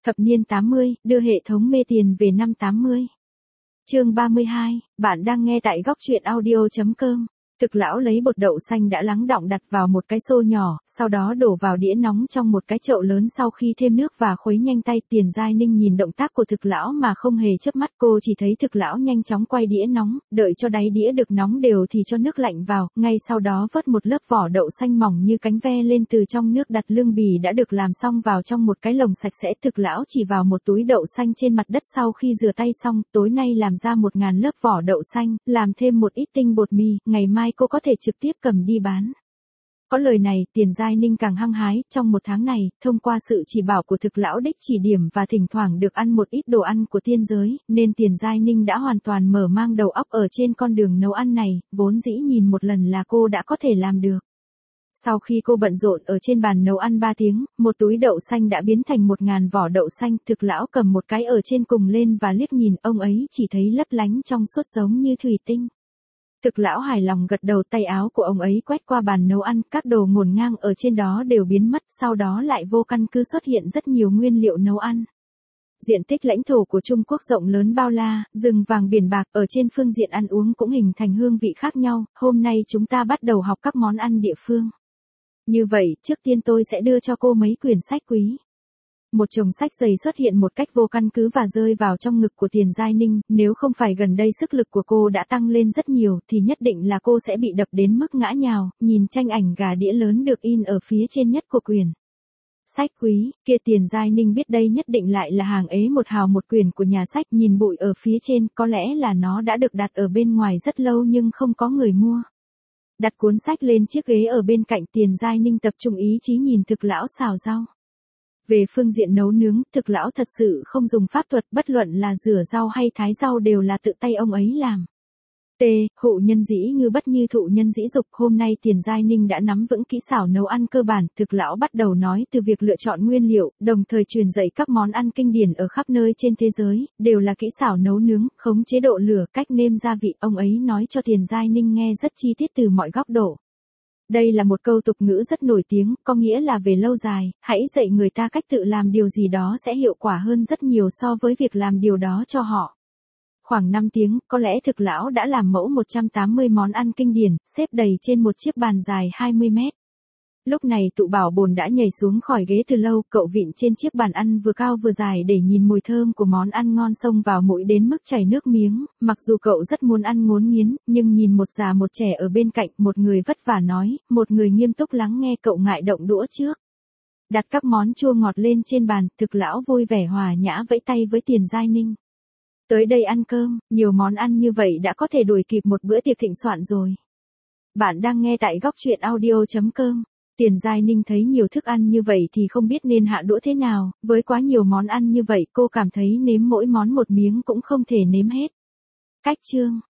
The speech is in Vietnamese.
Thập niên 80, đưa hệ thống mê tiền về năm 80. Chương 32, bạn đang nghe tại góc truyện audio.com. Thực lão lấy bột đậu xanh đã lắng đọng đặt vào một cái xô nhỏ, sau đó đổ vào đĩa nóng trong một cái chậu lớn sau khi thêm nước và khuấy nhanh tay. Tiền Giai Ninh nhìn động tác của thực lão mà không hề chớp mắt, cô chỉ thấy thực lão nhanh chóng quay đĩa nóng, đợi cho đáy đĩa được nóng đều thì cho nước lạnh vào, ngay sau đó vớt một lớp vỏ đậu xanh mỏng như cánh ve lên từ trong nước, đặt lương bì đã được làm xong vào trong một cái lồng sạch sẽ. Thực lão chỉ vào một túi đậu xanh trên mặt đất sau khi rửa tay xong, tối nay làm ra 1000 lớp vỏ đậu xanh, làm thêm một ít tinh bột mì, ngày mai cô có thể trực tiếp cầm đi bán. Có lời này, Tiền Giai Ninh càng hăng hái. Trong một tháng này, thông qua sự chỉ bảo của thực lão đích chỉ điểm và thỉnh thoảng được ăn một ít đồ ăn của tiên giới, nên Tiền Giai Ninh đã hoàn toàn mở mang đầu óc ở trên con đường nấu ăn này, vốn dĩ nhìn một lần là cô đã có thể làm được. Sau khi cô bận rộn ở trên bàn nấu ăn 3 tiếng, một túi đậu xanh đã biến thành 1000 vỏ đậu xanh. Thực lão cầm một cái ở trên cùng lên và liếc nhìn, ông ấy chỉ thấy lấp lánh trong suốt giống như thủy tinh. Thực lão hài lòng gật đầu, tay áo của ông ấy quét qua bàn nấu ăn, các đồ ngổn ngang ở trên đó đều biến mất, sau đó lại vô căn cứ xuất hiện rất nhiều nguyên liệu nấu ăn. Diện tích lãnh thổ của Trung Quốc rộng lớn bao la, rừng vàng biển bạc, ở trên phương diện ăn uống cũng hình thành hương vị khác nhau. Hôm nay chúng ta bắt đầu học các món ăn địa phương. Như vậy, trước tiên tôi sẽ đưa cho cô mấy quyển sách quý. Một chồng sách dày xuất hiện một cách vô căn cứ và rơi vào trong ngực của Tiền Giai Ninh. Nếu không phải gần đây sức lực của cô đã tăng lên rất nhiều thì nhất định là cô sẽ bị đập đến mức ngã nhào. Nhìn tranh ảnh gà đĩa lớn được in ở phía trên nhất của quyển sách quý kia, Tiền Giai Ninh biết đây nhất định lại là hàng ế một hào một quyển của nhà sách. Nhìn bụi ở phía trên, có lẽ là nó đã được đặt ở bên ngoài rất lâu nhưng không có người mua. Đặt cuốn sách lên chiếc ghế ở bên cạnh, Tiền Giai Ninh tập trung ý chí nhìn thực lão xào rau. Về phương diện nấu nướng, thực lão thật sự không dùng pháp thuật, bất luận là rửa rau hay thái rau đều là tự tay ông ấy làm. Hụ nhân dĩ ngư bất như thụ nhân dĩ dục. Hôm nay Tiền Giai Ninh đã nắm vững kỹ xảo nấu ăn cơ bản. Thực lão bắt đầu nói từ việc lựa chọn nguyên liệu, đồng thời truyền dạy các món ăn kinh điển ở khắp nơi trên thế giới, đều là kỹ xảo nấu nướng, khống chế độ lửa, cách nêm gia vị. Ông ấy nói cho Tiền Giai Ninh nghe rất chi tiết từ mọi góc độ. Đây là một câu tục ngữ rất nổi tiếng, có nghĩa là về lâu dài, hãy dạy người ta cách tự làm điều gì đó sẽ hiệu quả hơn rất nhiều so với việc làm điều đó cho họ. Khoảng 5 tiếng, có lẽ thực lão đã làm mẫu 180 món ăn kinh điển, xếp đầy trên một chiếc bàn dài 20 mét. Lúc này Tụ Bảo Bồn đã nhảy xuống khỏi ghế từ lâu, cậu vịn trên chiếc bàn ăn vừa cao vừa dài để nhìn mùi thơm của món ăn ngon xông vào mũi đến mức chảy nước miếng. Mặc dù cậu rất muốn ăn ngốn nghiến, nhưng nhìn một già một trẻ ở bên cạnh, một người vất vả nói, một người nghiêm túc lắng nghe, cậu ngại động đũa trước. Đặt các món chua ngọt lên trên bàn, thực lão vui vẻ hòa nhã vẫy tay với Tiền Giai Ninh. Tới đây ăn cơm, nhiều món ăn như vậy đã có thể đuổi kịp một bữa tiệc thịnh soạn rồi. Bạn đang nghe tại góc truyện audio.com. Tiền Giai Ninh thấy nhiều thức ăn như vậy thì không biết nên hạ đũa thế nào, với quá nhiều món ăn như vậy cô cảm thấy nếm mỗi món một miếng cũng không thể nếm hết. Cách chương